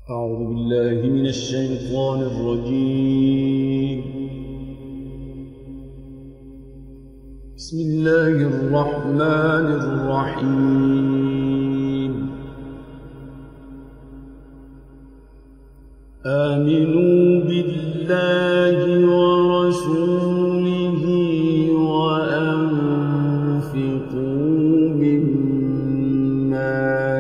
أعوذ بالله من الشيطان الرجيم. بسم الله الرحمن الرحيم. آمنوا بالله ورسوله وأنفقوا مما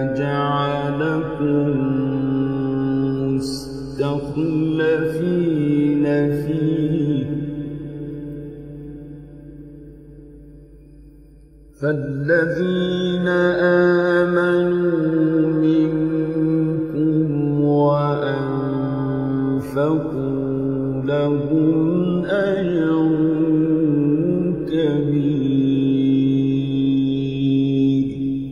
جعلكم مستخلفين فيه، فالذين آمنوا منكم وأنفقوا لهم أجر كبير.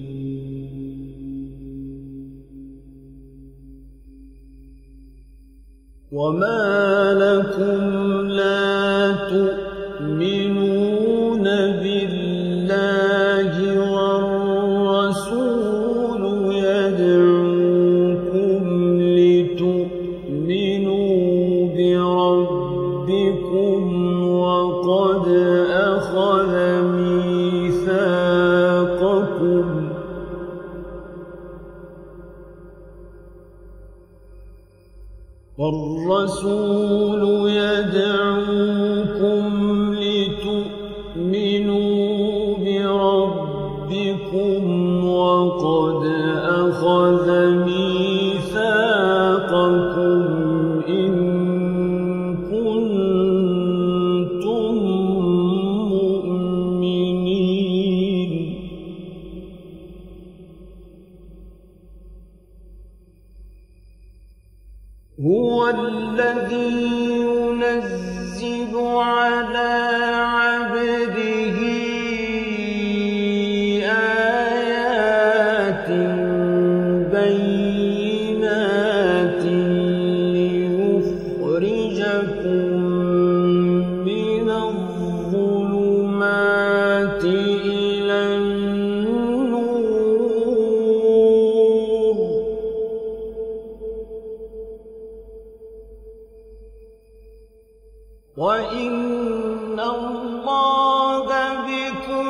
وما لكم لا تؤمنون بالله والرسول يدعوكم لتؤمنوا بربكم وقد أخذ ميثاقكم، والرسول يدعوكم لتؤمنوا بربكم وقد أخذ ميثاقكم إن كنتم مؤمنين. هو الذي ينزل على عبده آيات بينات ليخرجكم من الظلمات إلى النور، وإن الله بكم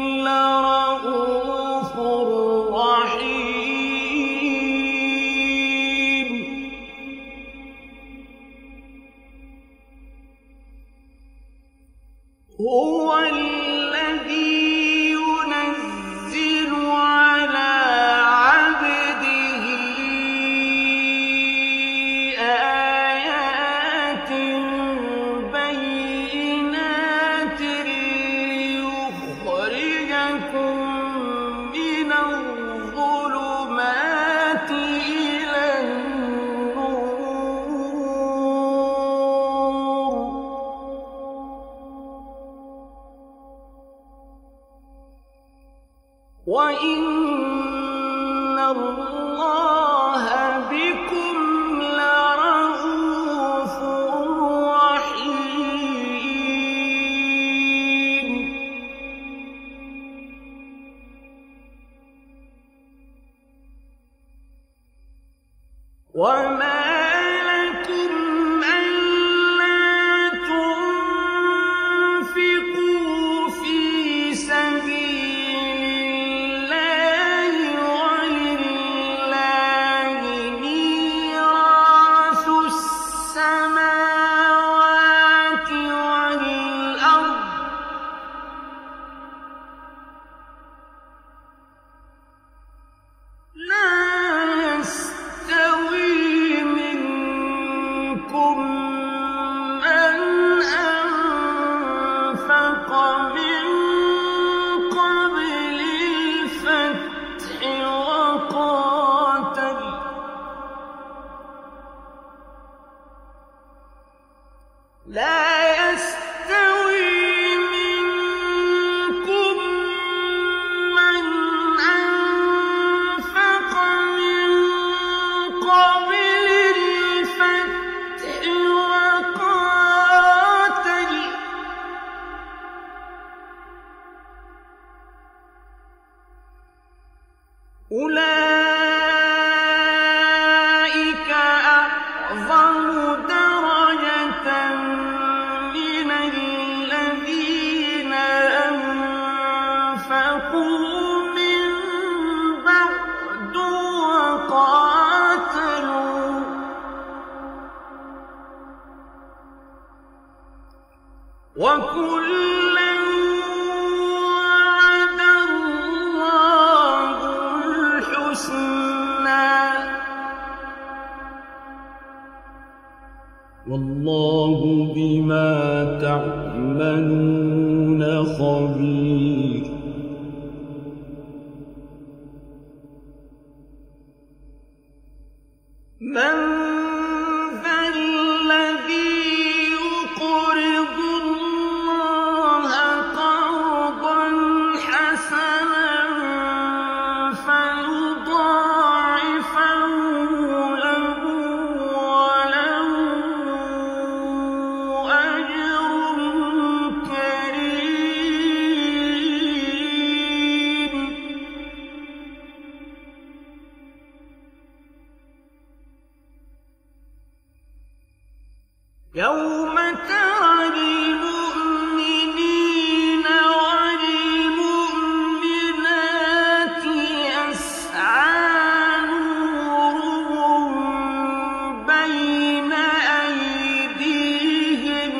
لرءوف رحيم. هو الذي ينزل على عبده آيات بينات ليخرجكم من الظلمات إلى النور، وإن الله بكم لرءوف رحيم. وما لكم ألا تنفقوا في سبيل الله ولله ميراث السماوات والأرض، لا يستوي أعظم درجة من الذين أنفقوا من بعد وقاتلوا وكلا وعد الله الحسنى والله بما تعملون خبير من ذا الذي يقرض الله قرضا حسنا فيضاعفه له وله أجر كريم يوم ترى المؤمنين والمؤمنات يسعى نورهم بين أيديهم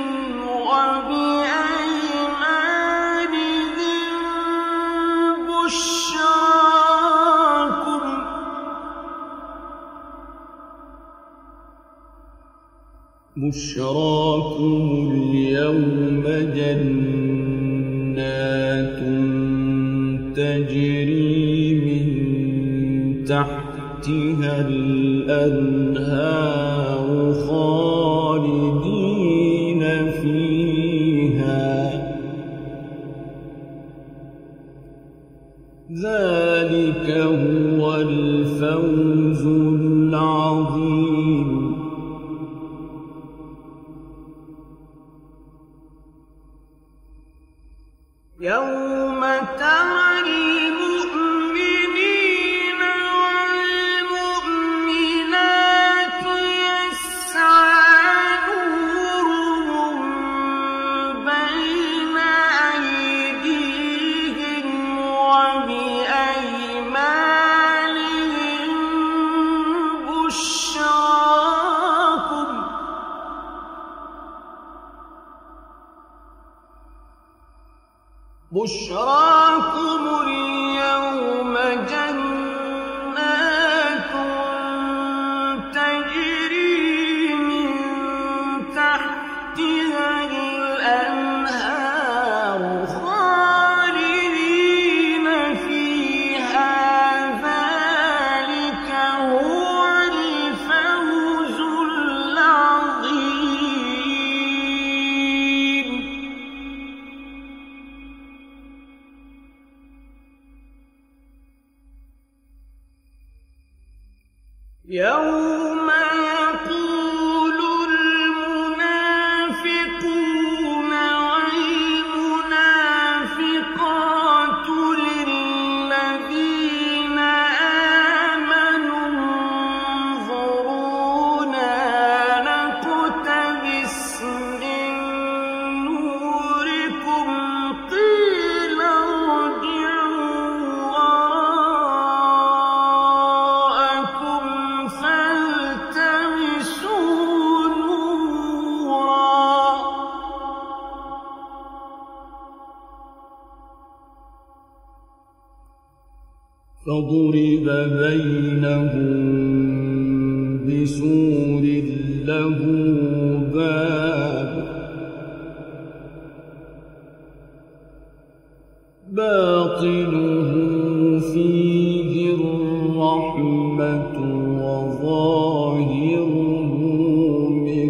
وبأيمانهم بشراكم اليوم جنات تجري من تحتها الأنهار خالدين فيها ذلك هو الفوز العظيم يوم ترى المؤمنين والمؤمنات يسعى نورهم بين أيديهم وبأيمانهم بشراكم اليوم جنات تجري من تحتها الأنهار خالدين فيها ذلك هو الفوز العظيم يوم يقول المنافقون والمنافقات للذين آمنوا انظرونا نقتبس من نوركم قيل ارجعوا وراءكم فالتمسوا نورا فضرب بينهم بسور له باب باطنه فيه الرحمة وظاهره من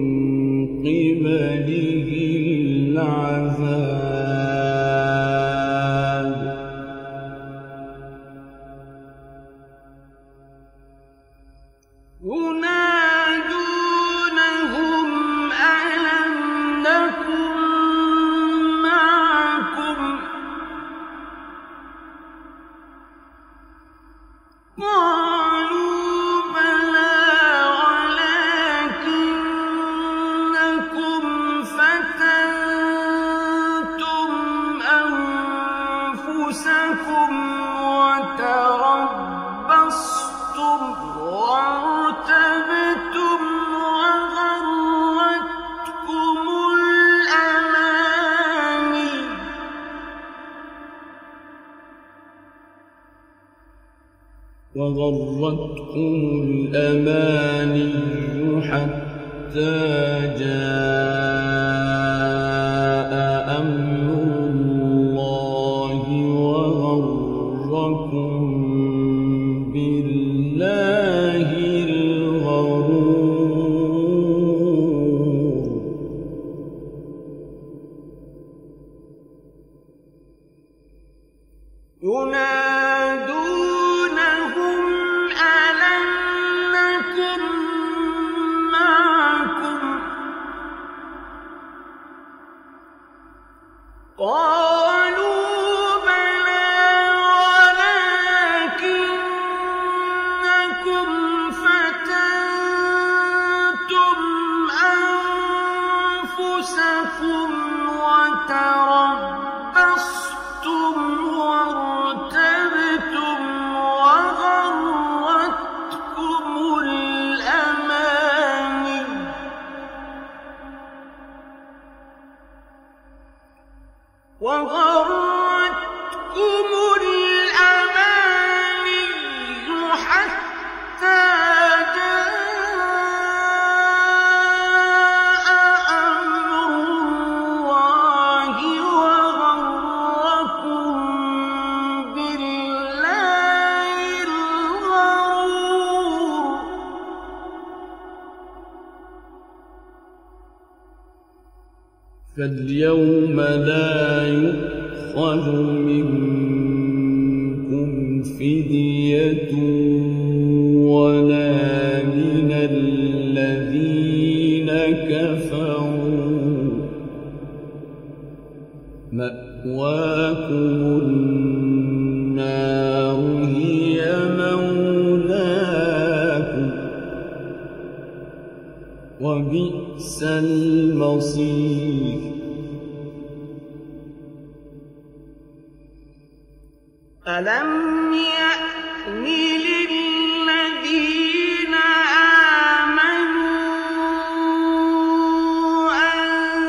قبله العذاب ينادونهم ألم نكن معكم قالوا بلى وارتبتم وغرتكم الأماني حتى جاء أمر الله وغركم بالله الغرور ينادونهم ألم نكن معكم قالوا بلى ولكنكم فتنتم أنفسكم وتربصتم وارتبتم وغرتكم الأماني حتى جاء أمر الله وغركم بالله الغرور فاليوم لا يؤخذ منكم فدية ولا من الذين كفروا مأواكم النار هي مولاكم وبئس المصير ألم يأن للذين آمنوا أن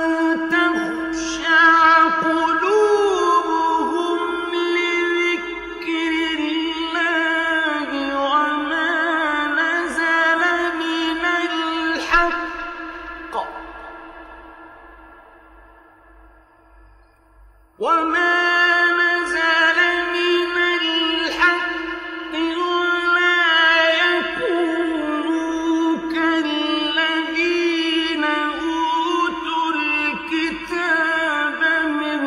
تخشع قلوبهم لذكر الله وما نزل من الحق ولا يكونوا كالذين أوتوا الكتاب من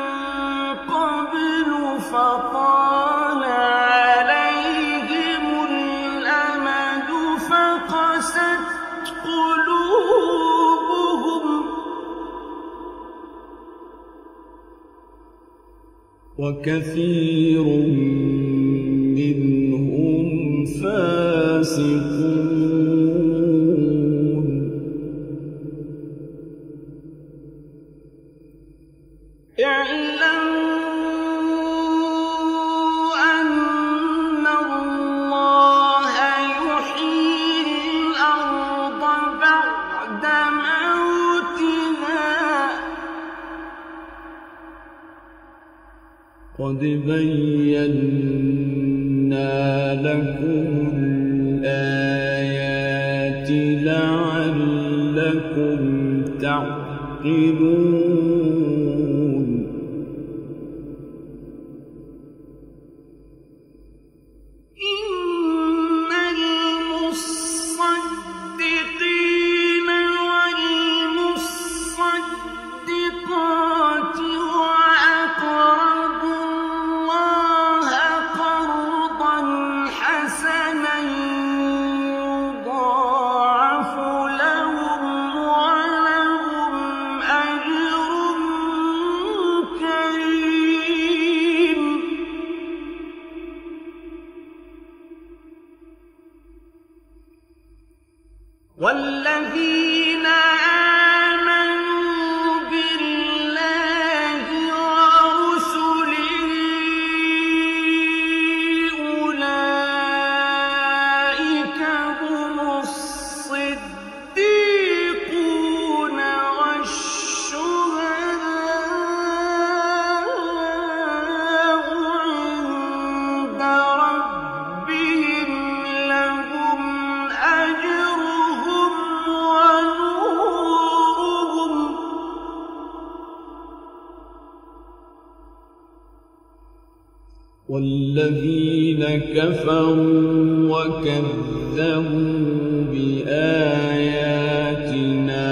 قبل فطال عليهم الأمد فقست قلوبهم وكثير منهم فاسقون اعلموا أن الله يحيي الأرض بعد موتها قد بينا لكم الآيات لعلكم تعقلون إن المصدقين والمصدقات وأقرضوا الله قرضا حسنا يضاعف لهم ولهم أجر كريم والذين آمنوا بالله ورسله أولئك والذين كفروا وكذبوا بآياتنا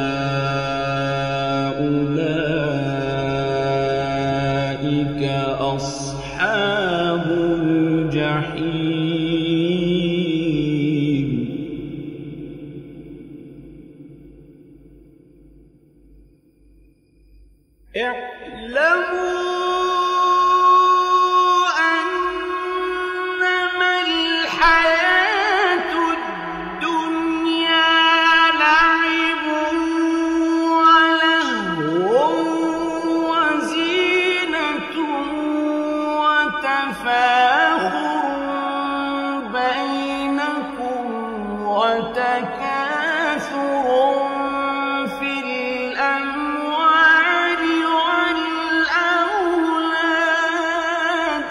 أولئك أصحاب الجحيم. اعلموا أنما الحياة الدنيا لعب ولهو وزينة وتفاخر بينكم وتكاثر في الأموال والأولاد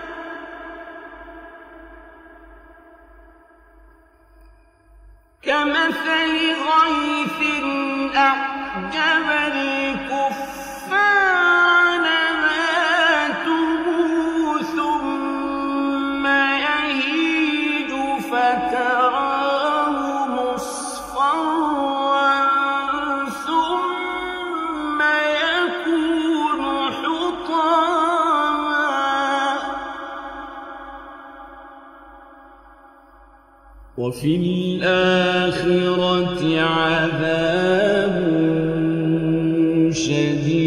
كمثل غيث أعجب الكفار نباته ثم يهيج فتراه مصفرا ثم يكون حطاما وفي الآخرة عذاب شديد